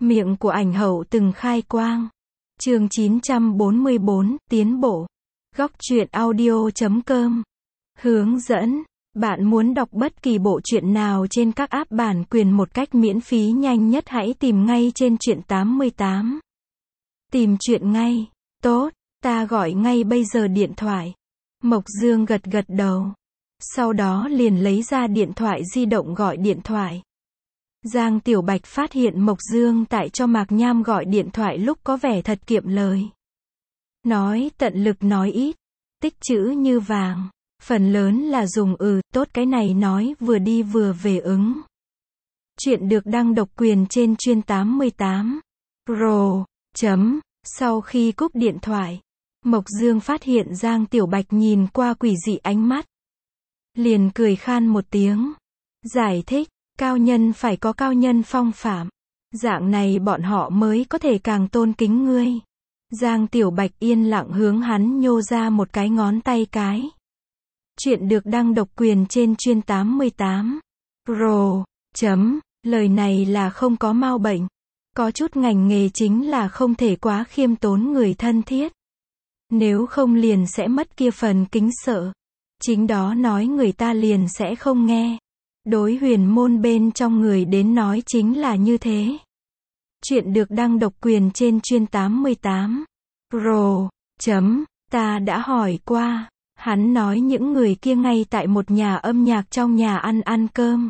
Miệng của ảnh hậu từng khai quang. Chương 944, tiến bộ. Góc truyện audio.com. Hướng dẫn. Bạn muốn đọc bất kỳ bộ truyện nào trên các app bản quyền một cách miễn phí nhanh nhất, hãy tìm ngay trên Truyện 88. Tìm truyện ngay. Tốt, ta gọi ngay bây giờ điện thoại. Mộc Dương gật gật đầu. Sau đó liền lấy ra điện thoại di động gọi điện thoại. Giang Tiểu Bạch phát hiện Mộc Dương tại cho Mạc Nham gọi điện thoại lúc có vẻ thật kiệm lời. Nói tận lực nói ít, tích chữ như vàng, phần lớn là dùng tốt cái này nói vừa đi vừa về ứng. Chuyện được đăng độc quyền trên Truyện 88. Pro. Sau khi cúp điện thoại, Mộc Dương phát hiện Giang Tiểu Bạch nhìn qua quỷ dị ánh mắt. Liền cười khan một tiếng. Giải thích, cao nhân phải có cao nhân phong phạm. Dạng này bọn họ mới có thể càng tôn kính ngươi. Giang Tiểu Bạch yên lặng hướng hắn nhô ra một cái ngón tay cái. Chuyện được đăng độc quyền trên Truyện 88. Pro. Lời này là không có mau bệnh. Có chút ngành nghề chính là không thể quá khiêm tốn người thân thiết. Nếu không liền sẽ mất kia phần kính sợ. Chính đó nói người ta liền sẽ không nghe. Đối huyền môn bên trong người đến nói chính là như thế. Chuyện được đăng độc quyền trên Truyện 88. Pro. Ta đã hỏi qua. Hắn nói những người kia ngay tại một nhà âm nhạc trong nhà ăn cơm.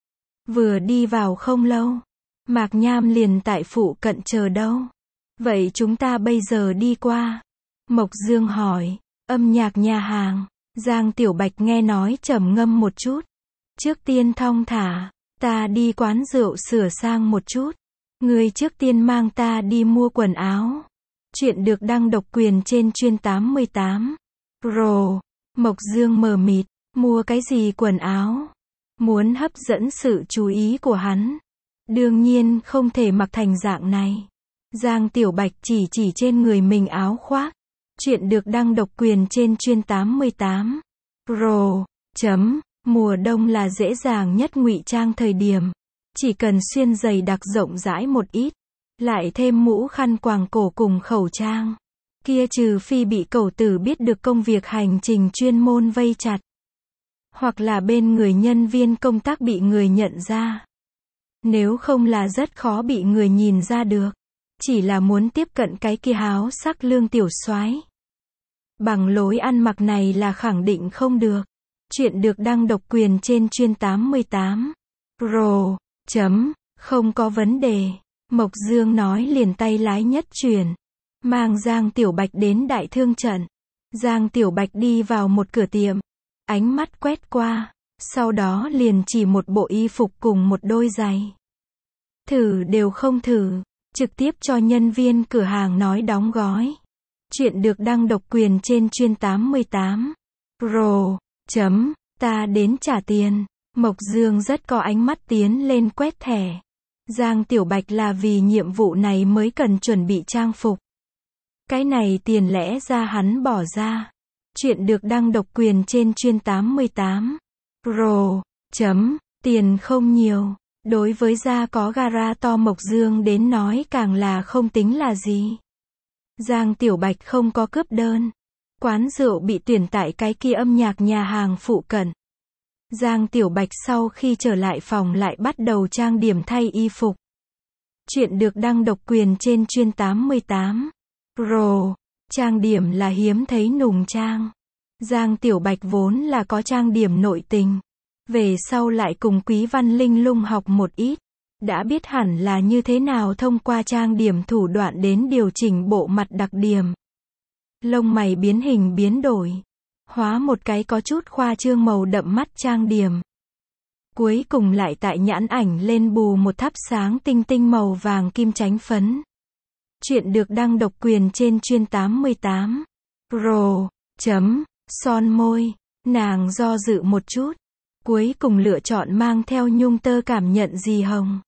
Vừa đi vào không lâu, Mạc Nham liền tại phụ cận chờ đâu. Vậy chúng ta bây giờ đi qua. Mộc Dương hỏi. Âm nhạc nhà hàng. Giang Tiểu Bạch nghe nói trầm ngâm một chút. Trước tiên thong thả, ta đi quán rượu sửa sang một chút. Ngươi trước tiên mang ta đi mua quần áo. Chuyện được đăng độc quyền trên Truyện 88. Pro. Mộc Dương mờ mịt, mua cái gì quần áo? Muốn hấp dẫn sự chú ý của hắn. Đương nhiên không thể mặc thành dạng này. Giang Tiểu Bạch chỉ trên người mình áo khoác. Chuyện được đăng độc quyền trên Truyện 88. Pro. Mùa đông là dễ dàng nhất ngụy trang thời điểm. Chỉ cần xuyên giày đặc rộng rãi một ít. Lại thêm mũ khăn quàng cổ cùng khẩu trang. Kia trừ phi bị cẩu tử biết được công việc hành trình chuyên môn vây chặt. Hoặc là bên người nhân viên công tác bị người nhận ra. Nếu không là rất khó bị người nhìn ra được. Chỉ là muốn tiếp cận cái kia háo sắc lương tiểu soái. Bằng lối ăn mặc này là khẳng định không được. Chuyện được đăng độc quyền trên Truyện 88. Pro. Không có vấn đề. Mộc Dương nói liền tay lái nhất chuyển. Mang Giang Tiểu Bạch đến đại thương trận. Giang Tiểu Bạch đi vào một cửa tiệm. Ánh mắt quét qua. Sau đó liền chỉ một bộ y phục cùng một đôi giày. Thử đều không thử. Trực tiếp cho nhân viên cửa hàng nói đóng gói. Chuyện được đăng độc quyền trên Truyện 88. Pro. Ta đến trả tiền. Mộc Dương rất có ánh mắt tiến lên quét thẻ. Giang Tiểu Bạch là vì nhiệm vụ này mới cần chuẩn bị trang phục. Cái này tiền lẽ ra hắn bỏ ra. Chuyện được đăng độc quyền trên Truyện 88. Pro. Tiền không nhiều. Đối với gia có gara to Mộc Dương đến nói càng là không tính là gì. Giang Tiểu Bạch không có cướp đơn. Quán rượu bị tuyển tại cái kia âm nhạc nhà hàng phụ cận. Giang Tiểu Bạch sau khi trở lại phòng lại bắt đầu trang điểm thay y phục. Chuyện được đăng độc quyền trên Truyện 88. Pro. Trang điểm là hiếm thấy nùng trang. Giang Tiểu Bạch vốn là có trang điểm nội tình. Về sau lại cùng Quý Văn Linh Lung học một ít. Đã biết hẳn là như thế nào thông qua trang điểm thủ đoạn đến điều chỉnh bộ mặt đặc điểm. Lông mày biến hình biến đổi. Hóa một cái có chút khoa trương màu đậm mắt trang điểm. Cuối cùng lại tại nhãn ảnh lên bù một thắp sáng tinh tinh màu vàng kim chánh phấn. Chuyện được đăng độc quyền trên Truyện 88. Pro. Son môi. Nàng do dự một chút. Cuối cùng lựa chọn mang theo nhung tơ cảm nhận gì hồng.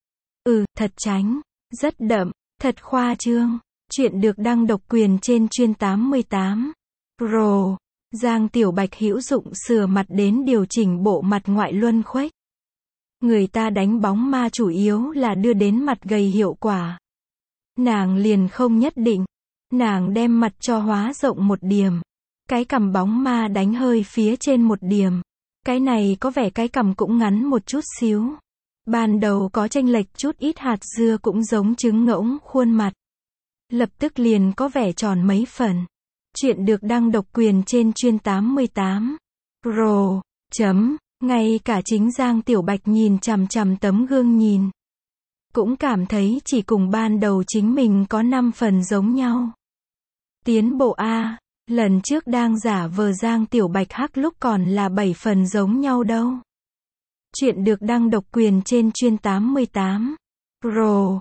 Thật tránh. Rất đậm. Thật khoa trương. Chuyện được đăng độc quyền trên Truyện 88. Pro. Giang Tiểu Bạch hữu dụng sửa mặt đến điều chỉnh bộ mặt ngoại luân khuếch. Người ta đánh bóng ma chủ yếu là đưa đến mặt gầy hiệu quả. Nàng liền không nhất định. Nàng đem mặt cho hóa rộng một điểm. Cái cằm bóng ma đánh hơi phía trên một điểm. Cái này có vẻ cái cằm cũng ngắn một chút xíu. Ban đầu có chênh lệch chút ít hạt dưa cũng giống trứng ngỗng khuôn mặt. Lập tức liền có vẻ tròn mấy phần. Chuyện được đăng độc quyền trên chuyên 88. Pro. Ngay cả chính Giang Tiểu Bạch nhìn chằm chằm tấm gương nhìn. Cũng cảm thấy chỉ cùng ban đầu chính mình có 5 phần giống nhau. Tiến bộ A, lần trước đang giả vờ Giang Tiểu Bạch hắc lúc còn là 7 phần giống nhau đâu. Chuyện được đăng độc quyền trên chuyên 88. Pro.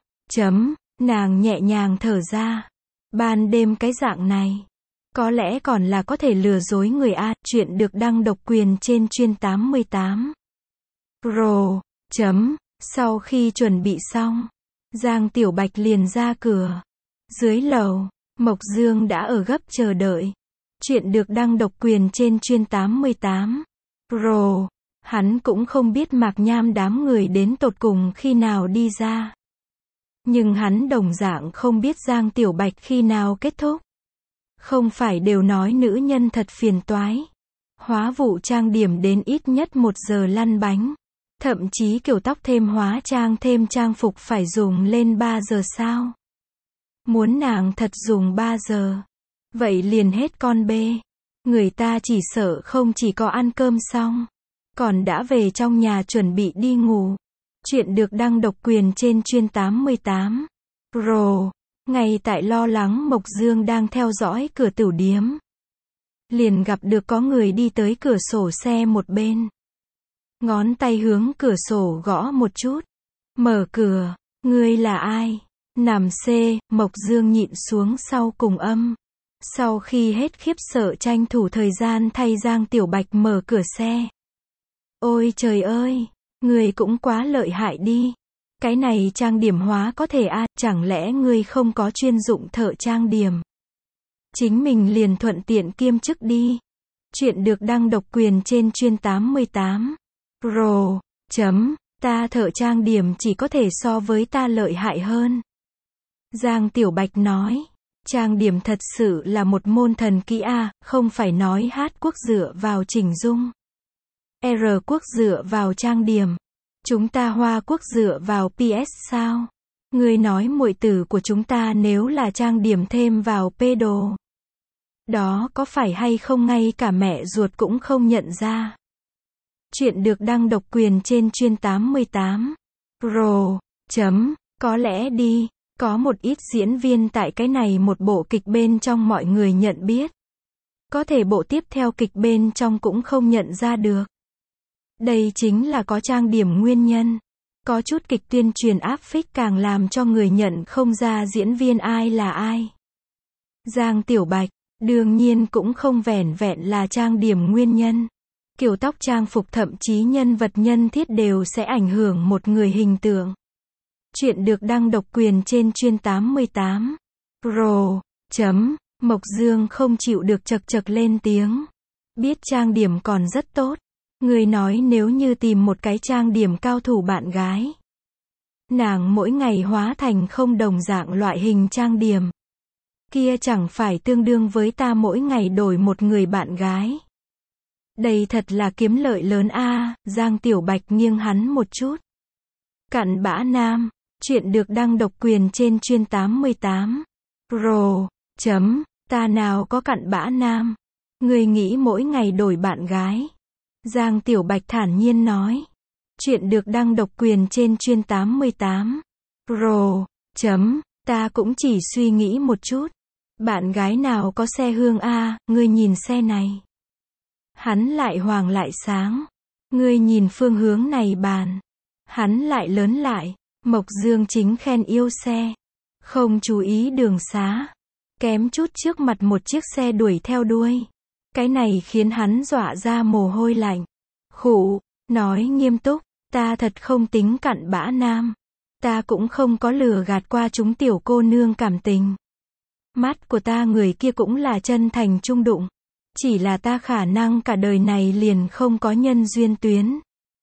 Nàng nhẹ nhàng thở ra. Ban đêm cái dạng này. Có lẽ còn là có thể lừa dối người A. Chuyện được đăng độc quyền trên chuyên 88. Pro. Sau khi chuẩn bị xong, Giang Tiểu Bạch liền ra cửa. Dưới lầu, Mộc Dương đã ở gấp chờ đợi. Chuyện được đăng độc quyền trên chuyên 88. Pro. Hắn cũng không biết Mạc Nham đám người đến tột cùng khi nào đi ra. Nhưng hắn đồng dạng không biết Giang Tiểu Bạch khi nào kết thúc. Không phải đều nói nữ nhân thật phiền toái. Hóa vụ trang điểm đến ít nhất 1 giờ lăn bánh. Thậm chí kiểu tóc thêm hóa trang thêm trang phục phải dùng lên 3 giờ sao? Muốn nàng thật dùng 3 giờ. Vậy liền hết con bê. Người ta chỉ sợ không chỉ có ăn cơm xong. Còn đã về trong nhà chuẩn bị đi ngủ. Chuyện được đăng độc quyền trên chuyên 88. Pro. Ngay tại lo lắng Mộc Dương đang theo dõi cửa tửu điếm. Liền gặp được có người đi tới cửa sổ xe một bên. Ngón tay hướng cửa sổ gõ một chút. Mở cửa. Ngươi là ai? Nằm C. Mộc Dương nhịn xuống sau cùng âm. Sau khi hết khiếp sợ tranh thủ thời gian thay Giang Tiểu Bạch mở cửa xe. Ôi trời ơi! Ngươi cũng quá lợi hại đi. Cái này trang điểm hóa có thể a, chẳng lẽ ngươi không có chuyên dụng thợ trang điểm? Chính mình liền thuận tiện kiêm chức đi. Chuyện được đăng độc quyền trên chuyên 88. Pro. Ta thợ trang điểm chỉ có thể so với ta lợi hại hơn. Giang Tiểu Bạch nói. Trang điểm thật sự là một môn thần kỹ a, không phải nói hát quốc dựa vào chỉnh dung. R quốc dựa vào trang điểm. Chúng ta Hoa quốc dựa vào PS sao? Ngươi nói muội tử của chúng ta nếu là trang điểm thêm vào P đồ. Đó có phải hay không ngay cả mẹ ruột cũng không nhận ra. Chuyện được đăng độc quyền trên chuyên 88. Pro. Có lẽ đi, có một ít diễn viên tại cái này một bộ kịch bên trong mọi người nhận biết. Có thể bộ tiếp theo kịch bên trong cũng không nhận ra được. Đây chính là có trang điểm nguyên nhân. Có chút kịch tuyên truyền áp phích càng làm cho người nhận không ra diễn viên ai là ai. Giang Tiểu Bạch, đương nhiên cũng không vẻn vẹn là trang điểm nguyên nhân. Kiểu tóc trang phục thậm chí nhân vật nhân thiết đều sẽ ảnh hưởng một người hình tượng. Chuyện được đăng độc quyền trên chuyên 88. Pro. Mộc Dương không chịu được chật chật lên tiếng. Biết trang điểm còn rất tốt. Người nói nếu như tìm một cái trang điểm cao thủ bạn gái. Nàng mỗi ngày hóa thành không đồng dạng loại hình trang điểm. Kia chẳng phải tương đương với ta mỗi ngày đổi một người bạn gái. Đây thật là kiếm lợi lớn a. Giang Tiểu Bạch nghiêng hắn một chút. Cặn bã nam. Chuyện được đăng độc quyền trên chuyên 88. Pro. Ta nào có cặn bã nam. Người nghĩ mỗi ngày đổi bạn gái. Giang Tiểu Bạch thản nhiên nói. Chuyện được đăng độc quyền trên chuyên 88. Pro. Ta cũng chỉ suy nghĩ một chút. Bạn gái nào có xe hương a, ngươi nhìn xe này. Hắn lại hoàng lại sáng. Ngươi nhìn phương hướng này bàn. Hắn lại lớn lại. Mộc Dương chính khen yêu xe. Không chú ý đường xá. Kém chút trước mặt một chiếc xe đuổi theo đuôi. Cái này khiến hắn dọa ra mồ hôi lạnh. Khụ, nói nghiêm túc, ta thật không tính cặn bã nam. Ta cũng không có lừa gạt qua chúng tiểu cô nương cảm tình. Mắt của ta người kia cũng là chân thành trung đụng. Chỉ là ta khả năng cả đời này liền không có nhân duyên tuyến.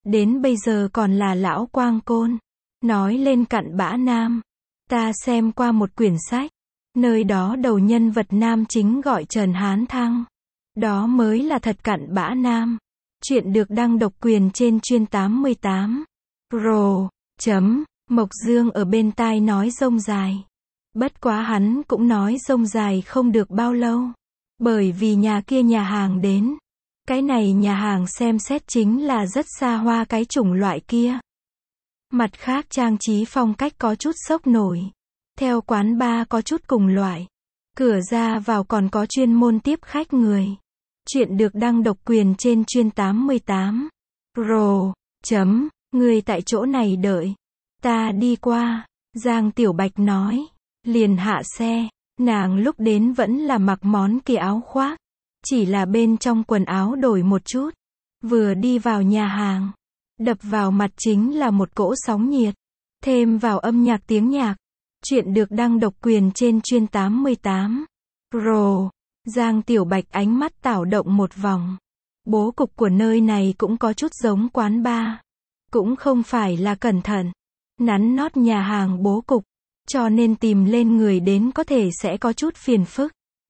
Đến bây giờ còn là lão quang côn. Nói lên cặn bã nam. Ta xem qua một quyển sách. Nơi đó đầu nhân vật nam chính gọi Trần Hán Thăng. Đó mới là thật cặn bã nam. Chuyện được đăng độc quyền trên chuyên 88. Rồ. Mộc Dương ở bên tai nói rông dài. Bất quá hắn cũng nói rông dài không được bao lâu. Bởi vì nhà kia nhà hàng đến. Cái này nhà hàng xem xét chính là rất xa hoa cái chủng loại kia. Mặt khác trang trí phong cách có chút sốc nổi. Theo quán bar có chút cùng loại. Cửa ra vào còn có chuyên môn tiếp khách người. Chuyện được đăng độc quyền trên chuyên 88. Rồ. Người tại chỗ này đợi. Ta đi qua. Giang Tiểu Bạch nói. Liền hạ xe. Nàng lúc đến vẫn là mặc món kia áo khoác. Chỉ là bên trong quần áo đổi một chút. Vừa đi vào nhà hàng. Đập vào mặt chính là một cỗ sóng nhiệt. Thêm vào âm nhạc tiếng nhạc. Chuyện được đăng độc quyền trên chuyên 88. Rồ. Giang Tiểu Bạch ánh mắt tảo động một vòng. Bố cục của nơi này cũng có chút giống quán bar. Cũng không phải là cẩn thận. Nắn nót nhà hàng bố cục. Cho nên tìm lên người đến có thể sẽ có chút phiền phức.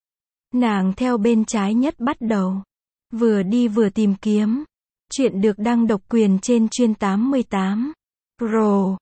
Nàng theo bên trái nhất bắt đầu. Vừa đi vừa tìm kiếm. Chuyện được đăng độc quyền trên chuyên 88. Rồ.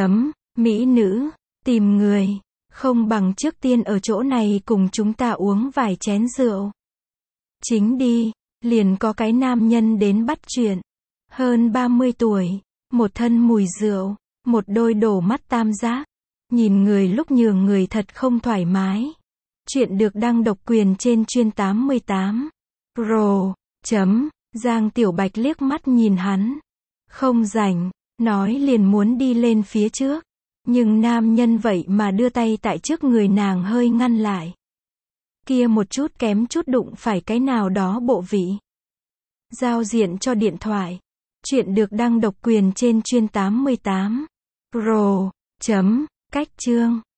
Mỹ nữ. Tìm người. Không bằng trước tiên ở chỗ này cùng chúng ta uống vài chén rượu. Chính đi. Liền có cái nam nhân đến bắt chuyện. Hơn 30 tuổi. Một thân mùi rượu. Một đôi đổ mắt tam giác. Nhìn người lúc nhường người thật không thoải mái. Chuyện được đăng độc quyền trên chuyên 88. Rồ. Giang Tiểu Bạch liếc mắt nhìn hắn. Không rảnh. Nói liền muốn đi lên phía trước. Nhưng nam nhân vậy mà đưa tay tại trước người nàng hơi ngăn lại. Kia một chút kém chút đụng phải cái nào đó bộ vị. Giao diện cho điện thoại. Chuyện được đăng độc quyền trên chuyên 88. Rồ. Cách chương.